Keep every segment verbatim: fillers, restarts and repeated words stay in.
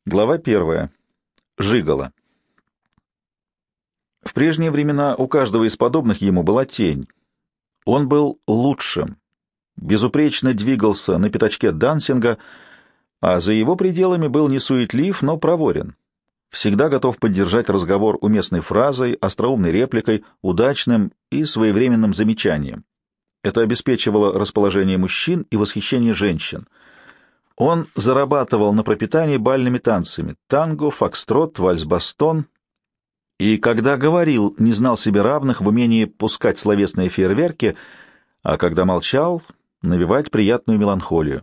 Глава первая. Жигало. В прежние времена у каждого из подобных ему была тень. Он был лучшим, безупречно двигался на пятачке дансинга, а за его пределами был не суетлив, но проворен. Всегда готов поддержать разговор уместной фразой, остроумной репликой, удачным и своевременным замечанием. Это обеспечивало расположение мужчин и восхищение женщин. Он зарабатывал на пропитании бальными танцами — танго, фокстрот, вальс-бастон, и, когда говорил, не знал себе равных в умении пускать словесные фейерверки, а когда молчал, навевать приятную меланхолию.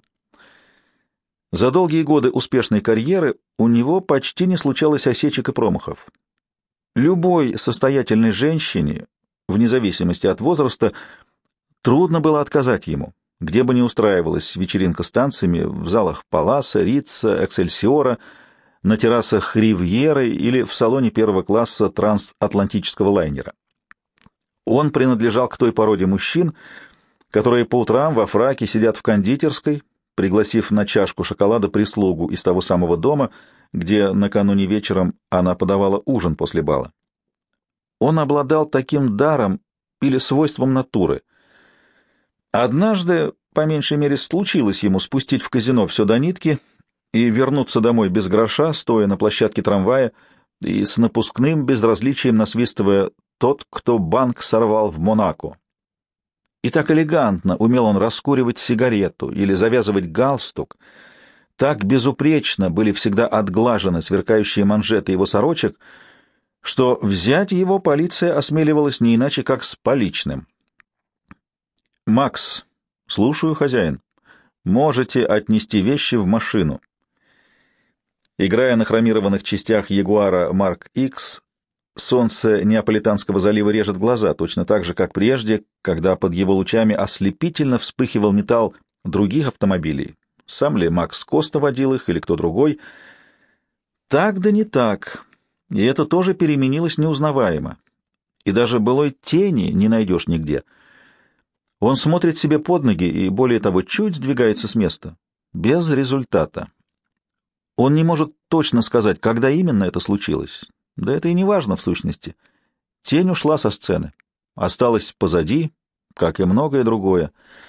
За долгие годы успешной карьеры у него почти не случалось осечек и промахов. Любой состоятельной женщине, вне зависимости от возраста, трудно было отказать ему, где бы ни устраивалась вечеринка с танцами, в залах Паласа, Рица, Эксельсиора, на террасах Ривьеры или в салоне первого класса трансатлантического лайнера. Он принадлежал к той породе мужчин, которые по утрам во фраке сидят в кондитерской, пригласив на чашку шоколада прислугу из того самого дома, где накануне вечером она подавала ужин после бала. Он обладал таким даром или свойством натуры. Однажды, по меньшей мере, случилось ему спустить в казино все до нитки и вернуться домой без гроша, стоя на площадке трамвая и с напускным безразличием насвистывая «Тот, кто банк сорвал в Монако». И так элегантно умел он раскуривать сигарету или завязывать галстук, так безупречно были всегда отглажены сверкающие манжеты его сорочек, что взять его полиция осмеливалась не иначе, как с поличным. «Макс, слушаю, хозяин. Можете отнести вещи в машину». Играя на хромированных частях Ягуара Марк Икс, солнце Неаполитанского залива режет глаза, точно так же, как прежде, когда под его лучами ослепительно вспыхивал металл других автомобилей. Сам ли Макс Коста водил их или кто другой? Так да не так. И это тоже переменилось неузнаваемо. И даже былой тени не найдешь нигде. Он смотрит себе под ноги и, более того, чуть сдвигается с места. Без результата. Он не может точно сказать, когда именно это случилось. Да это и не важно в сущности. Тень ушла со сцены. Осталась позади, как и многое другое.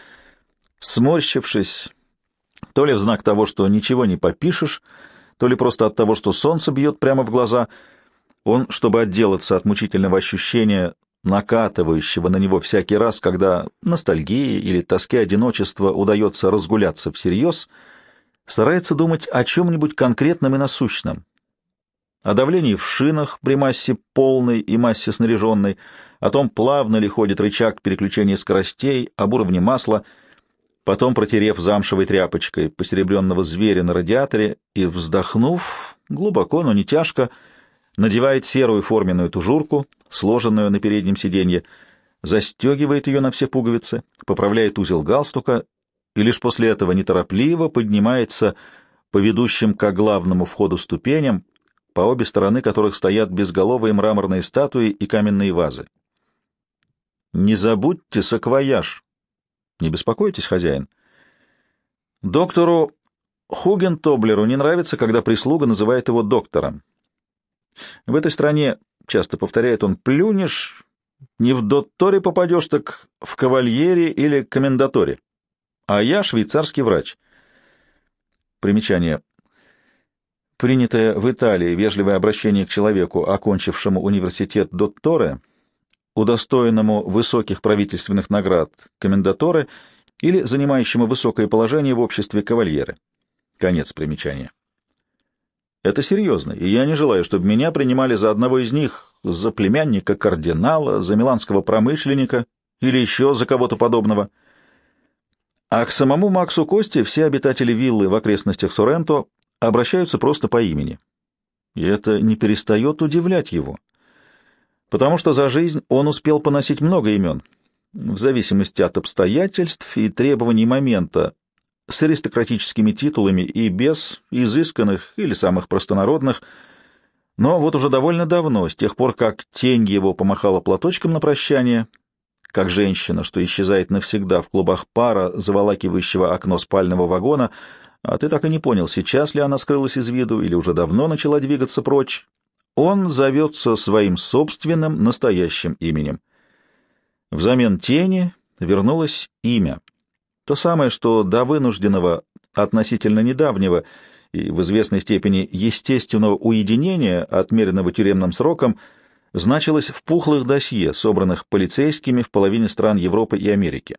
Сморщившись, то ли в знак того, что ничего не попишешь, то ли просто от того, что солнце бьет прямо в глаза, он, чтобы отделаться от мучительного ощущения, накатывающего на него всякий раз, когда ностальгии или тоске одиночества удается разгуляться всерьез, старается думать о чем-нибудь конкретном и насущном. О давлении в шинах при массе полной и массе снаряженной, о том, плавно ли ходит рычаг переключения скоростей, об уровне масла, потом, протерев замшевой тряпочкой посеребренного зверя на радиаторе и, вздохнув, глубоко, но не тяжко, надевает серую форменную тужурку, сложенную на переднем сиденье, застегивает ее на все пуговицы, поправляет узел галстука и лишь после этого неторопливо поднимается по ведущим к главному входу ступеням, по обе стороны которых стоят безголовые мраморные статуи и каменные вазы. «Не забудьте саквояж». «Не беспокойтесь, хозяин». Доктору Хугентоблеру не нравится, когда прислуга называет его доктором. В этой стране, часто повторяет он, плюнешь, не в дотторе попадешь, так в кавальере или комендаторе. А я швейцарский врач. Примечание. Принятое в Италии вежливое обращение к человеку, окончившему университет дотторе, удостоенному высоких правительственных наград комендаторе или занимающему высокое положение в обществе кавальеры. Конец примечания. Это серьезно, и я не желаю, чтобы меня принимали за одного из них, за племянника кардинала, за миланского промышленника или еще за кого-то подобного. А к самому Максу Косте все обитатели виллы в окрестностях Соренто обращаются просто по имени. И это не перестает удивлять его, потому что за жизнь он успел поносить много имен, в зависимости от обстоятельств и требований момента, с аристократическими титулами и без, изысканных или самых простонародных, но вот уже довольно давно, с тех пор, как тень его помахала платочком на прощание, как женщина, что исчезает навсегда в клубах пара, заволакивающего окно спального вагона, А ты так и не понял, сейчас ли она скрылась из виду или уже давно начала двигаться прочь. Он зовется своим собственным настоящим именем. Взамен тени вернулось имя. То самое, что до вынужденного, относительно недавнего и в известной степени естественного уединения, отмеренного тюремным сроком, значилось в пухлых досье, собранных полицейскими в половине стран Европы и Америки.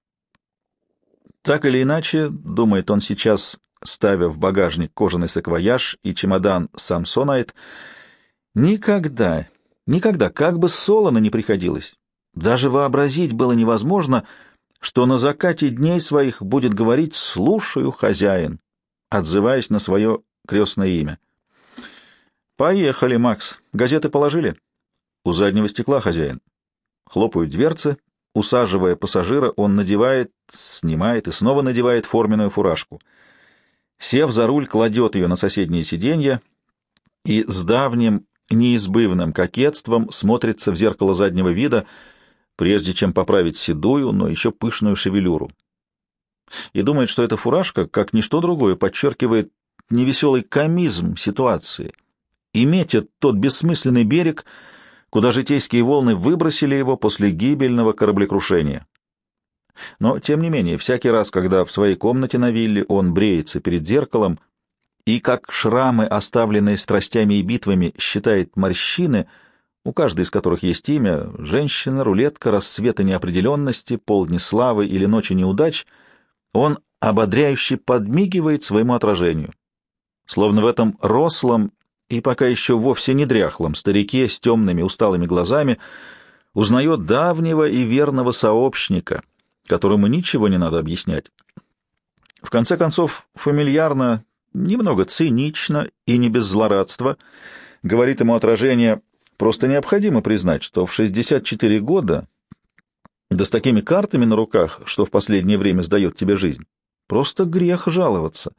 Так или иначе, думает он сейчас, ставя в багажник кожаный саквояж и чемодан Самсонайт, никогда, никогда, как бы солоно не приходилось, даже вообразить было невозможно, что на закате дней своих будет говорить «слушаю, хозяин», отзываясь на свое крестное имя. «Поехали, Макс. Газеты положили?» «У заднего стекла, хозяин». Хлопают дверцы. Усаживая пассажира, он надевает, снимает и снова надевает форменную фуражку. Сев за руль, кладет ее на соседнее сиденье и с давним неизбывным кокетством смотрится в зеркало заднего вида, прежде чем поправить седую, но еще пышную шевелюру. И думает, что эта фуражка, как ничто другое, подчеркивает невеселый комизм ситуации и метит тот бессмысленный берег, куда житейские волны выбросили его после гибельного кораблекрушения. Но, тем не менее, всякий раз, когда в своей комнате на вилле он бреется перед зеркалом и, как шрамы, оставленные страстями и битвами, считает морщины, у каждой из которых есть имя — женщина, рулетка, рассвета неопределенности, полдни славы или ночи неудач, он ободряюще подмигивает своему отражению. Словно в этом рослом и пока еще вовсе не дряхлом старике с темными усталыми глазами узнает давнего и верного сообщника, которому ничего не надо объяснять. В конце концов, фамильярно, немного цинично и не без злорадства, говорит ему отражение: просто необходимо признать, что в шестьдесят четыре года, да с такими картами на руках, что в последнее время сдает тебе жизнь, просто грех жаловаться.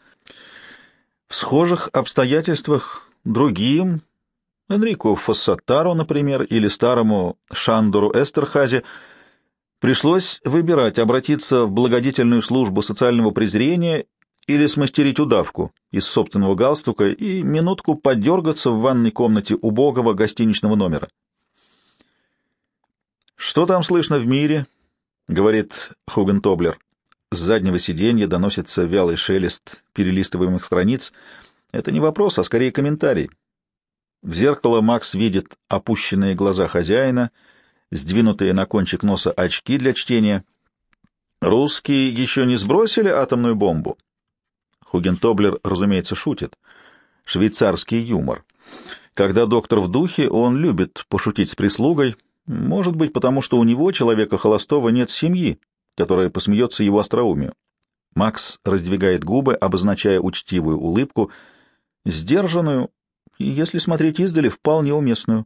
В схожих обстоятельствах другим, Энрико Фоссатаро, например, или старому Шандору Эстерхазе, пришлось выбирать, обратиться в благодетельную службу социального презрения или смастерить удавку из собственного галстука и минутку подергаться в ванной комнате убогого гостиничного номера. «Что там слышно в мире?» — говорит Хугентоблер. С заднего сиденья доносится вялый шелест перелистываемых страниц. Это не вопрос, а скорее комментарий. В зеркало Макс видит опущенные глаза хозяина, сдвинутые на кончик носа очки для чтения. «Русские еще не сбросили атомную бомбу?» Хугентоблер, разумеется, шутит. Швейцарский юмор. Когда доктор в духе, он любит пошутить с прислугой, может быть, потому что у него, человека холостого, нет семьи, которая посмеется его остроумию. Макс раздвигает губы, обозначая учтивую улыбку, сдержанную и, если смотреть издали, вполне уместную.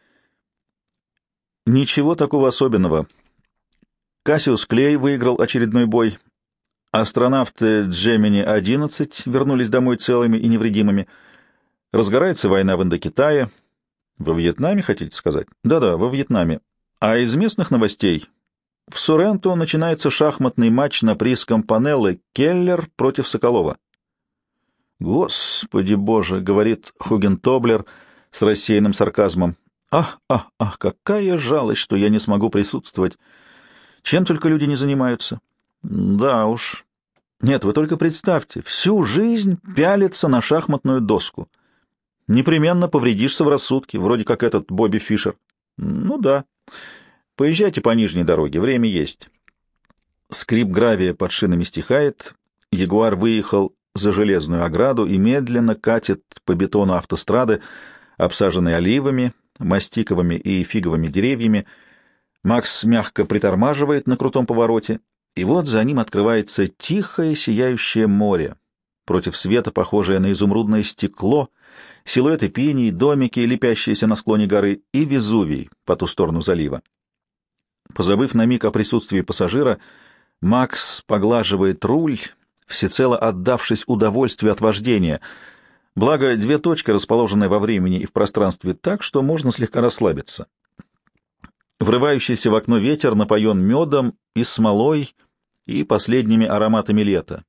Ничего такого особенного. Кассиус Клей выиграл очередной бой. Астронавты Джемини одиннадцать вернулись домой целыми и невредимыми. Разгорается война в Индокитае. Во Вьетнаме, хотите сказать? Да-да, во Вьетнаме. А из местных новостей в Соренто начинается шахматный матч на приз Кампанеллы Келлер против Соколова. «Господи Боже!» — говорит Хугентоблер с рассеянным сарказмом. «Ах, ах, ах, какая жалость, что я не смогу присутствовать! Чем только люди не занимаются!» «Да уж. Нет, вы только представьте, всю жизнь пялиться на шахматную доску. Непременно повредишься в рассудке, вроде как этот Бобби Фишер. Ну да. Поезжайте по нижней дороге, время есть». Скрип гравия под шинами стихает, Ягуар выехал за железную ограду и медленно катит по бетону автострады, обсаженной оливами, мастиковыми и фиговыми деревьями. Макс мягко притормаживает на крутом повороте, и вот за ним открывается тихое сияющее море, против света похожее на изумрудное стекло, силуэты пиний, домики, лепящиеся на склоне горы, и Везувий по ту сторону залива. Позабыв на миг о присутствии пассажира, Макс поглаживает руль, всецело отдавшись удовольствию от вождения, благо две точки, расположенные во времени и в пространстве так, что можно слегка расслабиться. Врывающийся в окно ветер напоен медом и смолой и последними ароматами лета.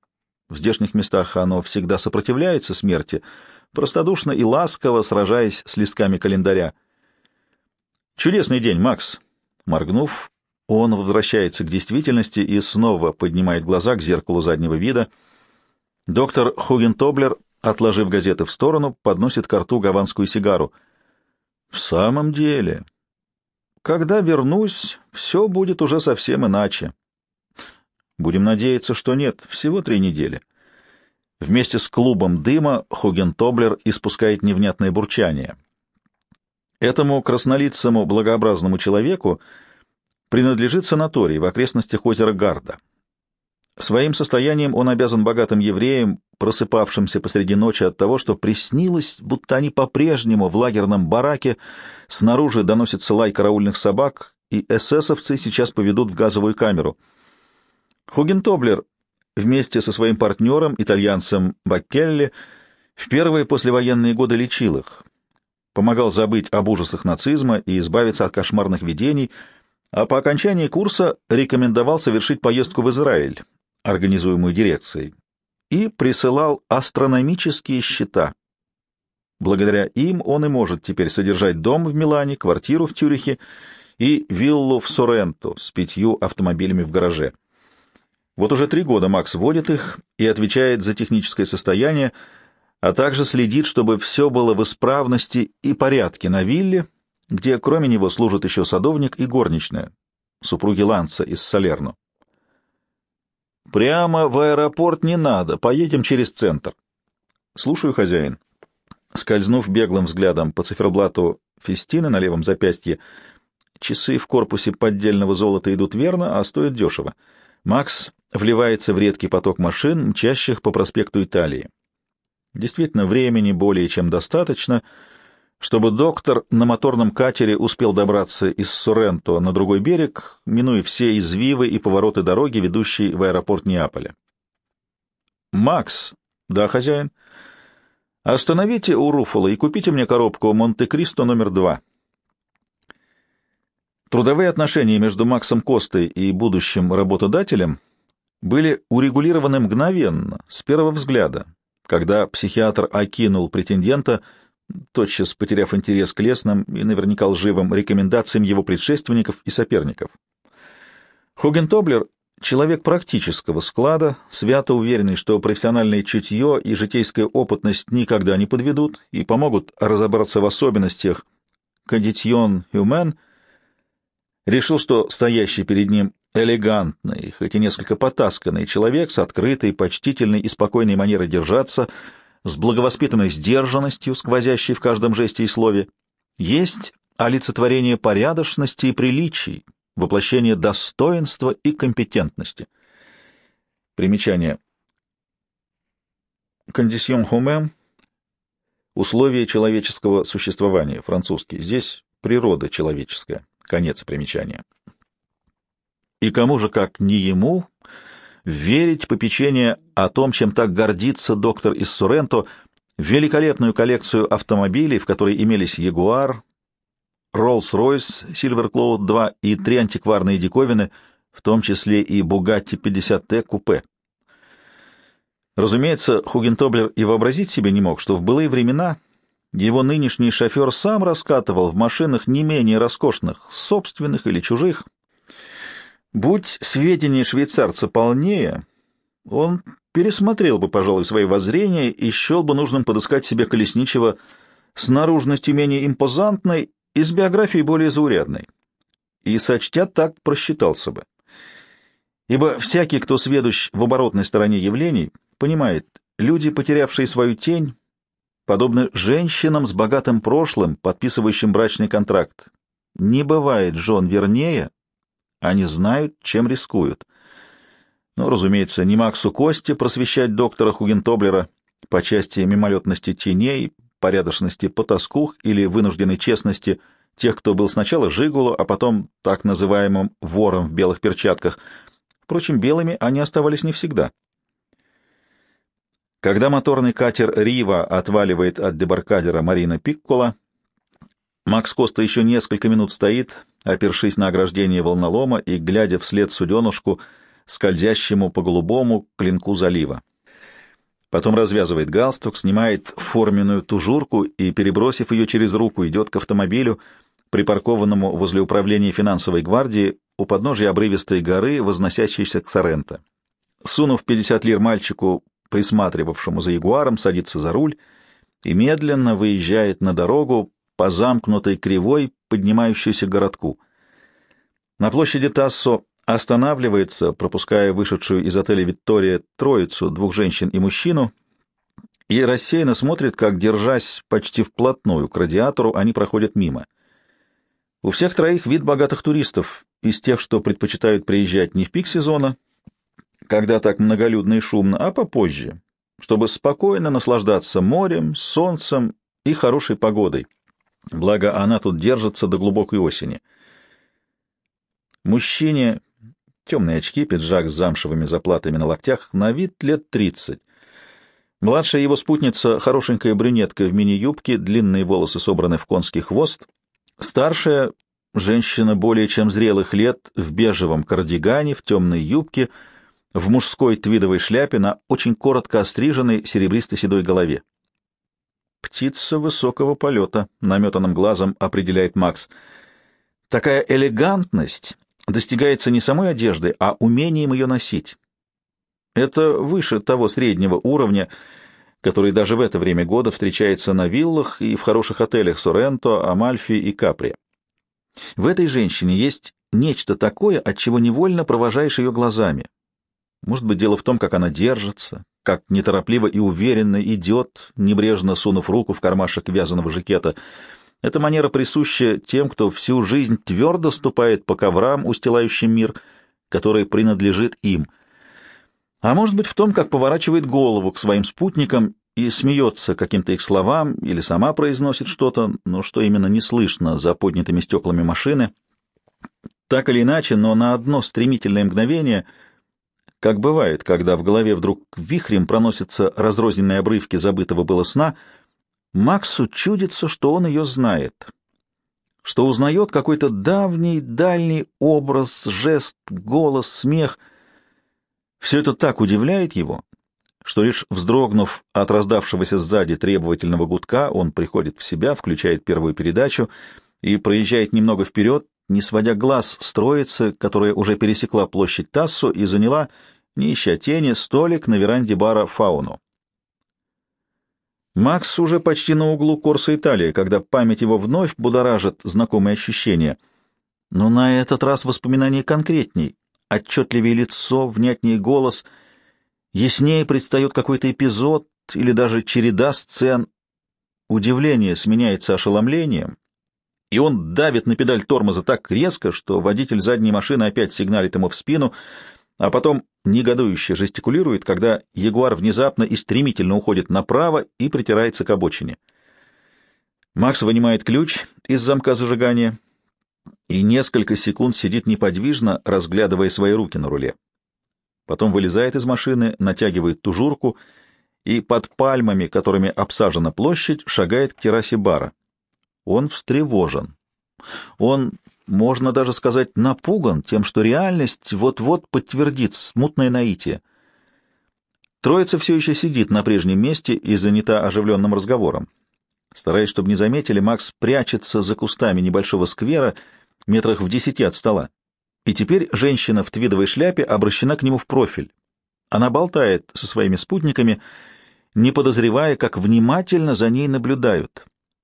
В здешних местах оно всегда сопротивляется смерти, простодушно и ласково сражаясь с листками календаря. «Чудесный день, Макс!» Моргнув, он возвращается к действительности и снова поднимает глаза к зеркалу заднего вида. Доктор Хугентоблер, отложив газеты в сторону, подносит ко рту гаванскую сигару. «В самом деле, когда вернусь, все будет уже совсем иначе». Будем надеяться, что нет. Всего три недели. Вместе с клубом дыма Хугентоблер испускает невнятное бурчание. Этому краснолицому благообразному человеку принадлежит санаторий в окрестностях озера Гарда. Своим состоянием он обязан богатым евреям, просыпавшимся посреди ночи от того, что приснилось, будто они по-прежнему в лагерном бараке, снаружи доносится лай караульных собак, и эсэсовцы сейчас поведут в газовую камеру. Хугентоблер вместе со своим партнером, итальянцем Баккелли, в первые послевоенные годы лечил их, помогал забыть об ужасах нацизма и избавиться от кошмарных видений, а по окончании курса рекомендовал совершить поездку в Израиль, организуемую дирекцией, и присылал астрономические счета. Благодаря им он и может теперь содержать дом в Милане, квартиру в Цюрихе и виллу в Соренто с пятью автомобилями в гараже. Вот уже три года Макс водит их и отвечает за техническое состояние, а также следит, чтобы все было в исправности и порядке на вилле, где кроме него служат еще садовник и горничная, супруги Ланца из Салерно. «Прямо в аэропорт не надо, поедем через центр». «Слушаю, хозяин». Скользнув беглым взглядом по циферблату Фестины на левом запястье, часы в корпусе поддельного золота идут верно, а стоят дешево. Макс вливается в редкий поток машин, мчащих по проспекту Италии. Действительно, времени более чем достаточно, чтобы доктор на моторном катере успел добраться из Соренто на другой берег, минуя все извивы и повороты дороги, ведущие в аэропорт Неаполя. «Макс!» «Да, хозяин?» «Остановите у Руффало и купите мне коробку Монте-Кристо номер два». Трудовые отношения между Максом Костой и будущим работодателем были урегулированы мгновенно, с первого взгляда, когда психиатр окинул претендента, тотчас потеряв интерес к лестным и наверняка лживым рекомендациям его предшественников и соперников. Хугентоблер — человек практического склада, свято уверенный, что профессиональное чутье и житейская опытность никогда не подведут и помогут разобраться в особенностях «кондитьон humain», решил, что стоящий перед ним элегантный, хоть и несколько потасканный человек с открытой, почтительной и спокойной манерой держаться, с благовоспитанной сдержанностью, сквозящей в каждом жесте и слове, есть олицетворение порядочности и приличий, воплощение достоинства и компетентности. Примечание. «Кондисьон humain» — условия человеческого существования, французский. Здесь природа человеческая. Конец примечания. И кому же, как не ему, верить попечение о том, чем так гордится доктор из Соренто, великолепную коллекцию автомобилей, в которой имелись Ягуар, Роллс-Ройс, Сильвер-Клоуд два и три антикварные диковины, в том числе и Бугатти пятьдесят Т купе. Разумеется, Хугентоблер и вообразить себе не мог, что в былые времена его нынешний шофер сам раскатывал в машинах не менее роскошных, собственных или чужих. Будь сведения швейцарца полнее, он пересмотрел бы, пожалуй, свои воззрения и счел бы нужным подыскать себе колесничего с наружностью менее импозантной и с биографией более заурядной. И, сочтя так, просчитался бы. Ибо всякий, кто сведущ в оборотной стороне явлений, понимает, люди, потерявшие свою тень, подобны женщинам с богатым прошлым, подписывающим брачный контракт. Не бывает жен вернее, они знают, чем рискуют. Но, разумеется, не Максу Косте просвещать доктора Хугентоблера по части мимолетности теней, порядочности потаскух или вынужденной честности тех, кто был сначала жигуло, а потом так называемым вором в белых перчатках. Впрочем, белыми они оставались не всегда. Когда моторный катер «Рива» отваливает от дебаркадера Марина Пиккола, Макс Коста еще несколько минут стоит, опершись на ограждение волнолома и глядя вслед суденушку, скользящему по голубому клинку залива. Потом развязывает галстук, снимает форменную тужурку и, перебросив ее через руку, идет к автомобилю, припаркованному возле управления финансовой гвардии у подножия обрывистой горы, возносящейся к Соренто. Сунув пятьдесят лир мальчику, присматривавшему за ягуаром, садится за руль и медленно выезжает на дорогу по замкнутой кривой, поднимающейся к городку. На площади Тассо останавливается, пропуская вышедшую из отеля «Виктория» троицу, двух женщин и мужчину, и рассеянно смотрит, как, держась почти вплотную к радиатору, они проходят мимо. У всех троих вид богатых туристов, из тех, что предпочитают приезжать не в пик сезона, когда так многолюдно и шумно, а попозже, чтобы спокойно наслаждаться морем, солнцем и хорошей погодой. Благо, она тут держится до глубокой осени. Мужчине, темные очки, пиджак с замшевыми заплатами на локтях, на вид лет тридцать. Младшая его спутница — хорошенькая брюнетка в мини-юбке, длинные волосы собраны в конский хвост. Старшая — женщина более чем зрелых лет, в бежевом кардигане, в темной юбке, в мужской твидовой шляпе на очень коротко остриженной серебристо-седой голове. «Птица высокого полета», — наметанным глазом определяет Макс. Такая элегантность достигается не самой одеждой, а умением ее носить. Это выше того среднего уровня, который даже в это время года встречается на виллах и в хороших отелях Соренто, Амальфи и Капри. В этой женщине есть нечто такое, от чего невольно провожаешь ее глазами. Может быть, дело в том, как она держится, как неторопливо и уверенно идет, небрежно сунув руку в кармашек вязаного жакета. Эта манера присуща тем, кто всю жизнь твердо ступает по коврам, устилающим мир, который принадлежит им. А может быть, в том, как поворачивает голову к своим спутникам и смеется каким-то их словам или сама произносит что-то, но что именно не слышно за поднятыми стеклами машины. Так или иначе, но на одно стремительное мгновение, как бывает, когда в голове вдруг вихрем проносятся разрозненные обрывки забытого было сна, Максу чудится, что он ее знает, что узнает какой-то давний, дальний образ, жест, голос, смех. Все это так удивляет его, что лишь вздрогнув от раздавшегося сзади требовательного гудка, он приходит в себя, включает первую передачу и проезжает немного вперед, не сводя глаз с троицы, которая уже пересекла площадь Тассо и заняла, не ища тени, столик на веранде бара «Фауну». Макс уже почти на углу Корсо Италии, когда память его вновь будоражит знакомые ощущения. Но на этот раз воспоминания конкретней, отчетливее лицо, внятнее голос, яснее предстает какой-то эпизод или даже череда сцен. Удивление сменяется ошеломлением, и он давит на педаль тормоза так резко, что водитель задней машины опять сигналит ему в спину, а потом негодующе жестикулирует, когда Ягуар внезапно и стремительно уходит направо и притирается к обочине. Макс вынимает ключ из замка зажигания и несколько секунд сидит неподвижно, разглядывая свои руки на руле. Потом вылезает из машины, натягивает тужурку и под пальмами, которыми обсажена площадь, шагает к террасе бара. Он встревожен. Он, можно даже сказать, напуган тем, что реальность вот-вот подтвердит смутное наитие. Троица все еще сидит на прежнем месте и занята оживленным разговором. Стараясь, чтобы не заметили, Макс прячется за кустами небольшого сквера, метрах в десяти от стола. И теперь женщина в твидовой шляпе обращена к нему в профиль. Она болтает со своими спутниками, не подозревая, как внимательно за ней наблюдают.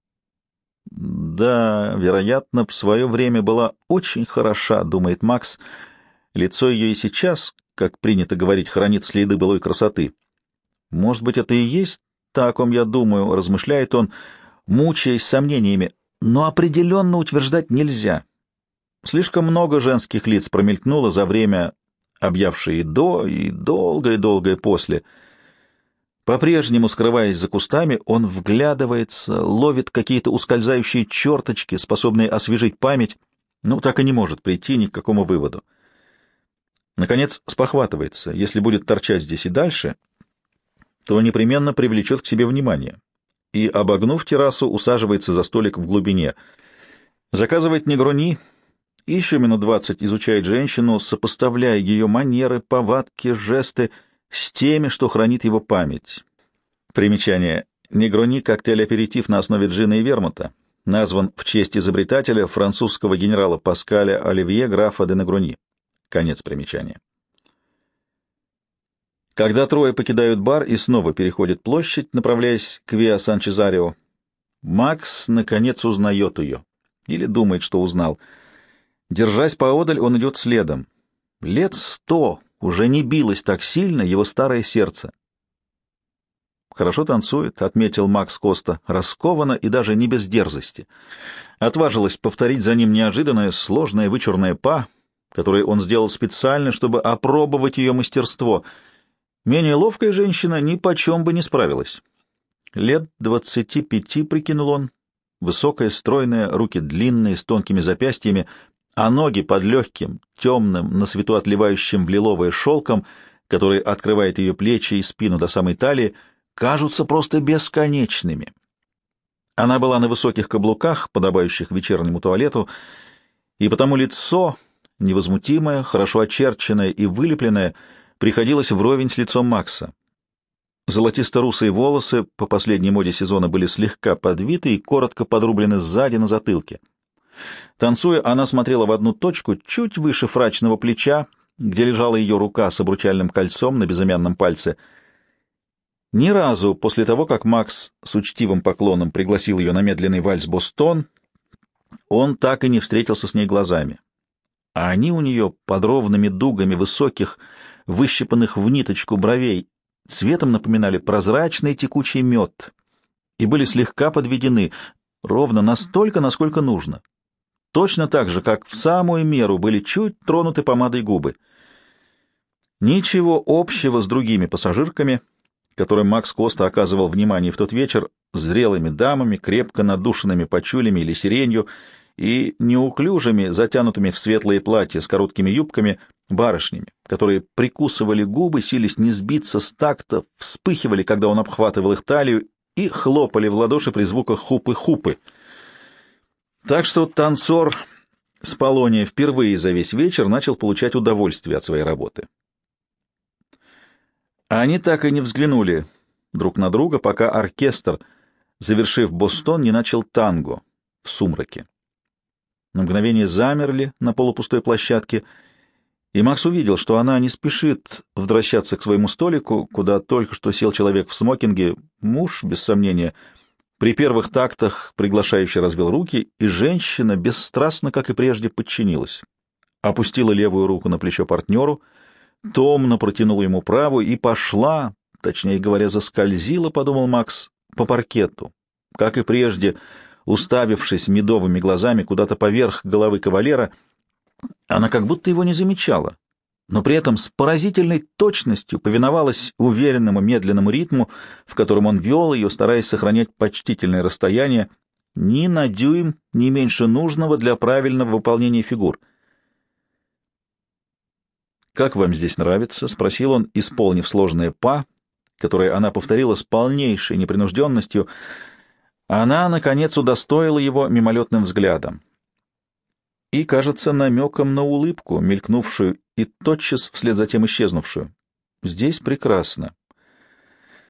Да, вероятно, в свое время была очень хороша, думает Макс. Лицо ее и сейчас, как принято говорить, хранит следы былой красоты. Может быть, это и есть та, о ком я думаю, размышляет он, мучаясь сомнениями, но определенно утверждать нельзя. Слишком много женских лиц промелькнуло за время, объявшее и до, и долгое-долгое после. По-прежнему, скрываясь за кустами, он вглядывается, ловит какие-то ускользающие черточки, способные освежить память, но так и не может прийти ни к какому выводу. Наконец спохватывается, если будет торчать здесь и дальше, то непременно привлечет к себе внимание, и, обогнув террасу, усаживается за столик в глубине. Заказывает негрони, и еще минут двадцать изучает женщину, сопоставляя ее манеры, повадки, жесты с теми, что хранит его память. Примечание. Негрони — коктейль-аперитив на основе джина и вермута. Назван в честь изобретателя, французского генерала Паскаля Оливье графа де Негрони. Конец примечания. Когда трое покидают бар и снова переходят площадь, направляясь к Виа Сан-Чезарио, Макс, наконец, узнает ее. Или думает, что узнал. Держась поодаль, он идет следом. Лет сто уже не билось так сильно его старое сердце. «Хорошо танцует», — отметил Макс Коста, раскованно и даже не без дерзости. Отважилась повторить за ним неожиданное, сложное, вычурное па, которое он сделал специально, чтобы опробовать ее мастерство. Менее ловкая женщина ни почем бы не справилась. Лет двадцати пяти, прикинул он, высокая, стройная, руки длинные, с тонкими запястьями, а ноги под легким, темным, на свету отливающим в лиловое шелком, который открывает ее плечи и спину до самой талии, кажутся просто бесконечными. Она была на высоких каблуках, подобающих вечернему туалету, и потому лицо, невозмутимое, хорошо очерченное и вылепленное, приходилось вровень с лицом Макса. Золотисто-русые волосы по последней моде сезона были слегка подвиты и коротко подрублены сзади на затылке. Танцуя, она смотрела в одну точку, чуть выше фрачного плеча, где лежала ее рука с обручальным кольцом на безымянном пальце. Ни разу после того, как Макс с учтивым поклоном пригласил ее на медленный вальс «Бостон», он так и не встретился с ней глазами. А они у нее под ровными дугами высоких, выщипанных в ниточку бровей, цветом напоминали прозрачный текучий мед и были слегка подведены, ровно настолько, насколько нужно. Точно так же, как в самую меру были чуть тронуты помадой губы. Ничего общего с другими пассажирками, которым Макс Коста оказывал внимание в тот вечер, зрелыми дамами, крепко надушенными пачулями или сиренью и неуклюжими, затянутыми в светлые платья с короткими юбками, барышнями, которые прикусывали губы, сились не сбиться с такта, вспыхивали, когда он обхватывал их талию, и хлопали в ладоши при звуках хупы-хупы. Так что танцор с Полония впервые за весь вечер начал получать удовольствие от своей работы. А они так и не взглянули друг на друга, пока оркестр, завершив «Бостон», не начал танго в сумраке. На мгновение замерли на полупустой площадке, и Макс увидел, что она не спешит возвращаться к своему столику, куда только что сел человек в смокинге, муж, без сомнения. При первых тактах приглашающий развел руки, и женщина бесстрастно, как и прежде, подчинилась. Опустила левую руку на плечо партнеру, томно протянула ему правую и пошла, точнее говоря, заскользила, подумал Макс, по паркету, как и прежде, уставившись медовыми глазами куда-то поверх головы кавалера. Она как будто его не замечала, но при этом с поразительной точностью повиновалась уверенному медленному ритму, в котором он вел ее, стараясь сохранять почтительное расстояние, ни на дюйм, ни меньше нужного для правильного выполнения фигур. «Как вам здесь нравится?» — спросил он, исполнив сложное «па», которое она повторила с полнейшей непринужденностью. Она, наконец, удостоила его мимолетным взглядом и, кажется, намеком на улыбку, мелькнувшую и тотчас вслед за тем исчезнувшую. «Здесь прекрасно».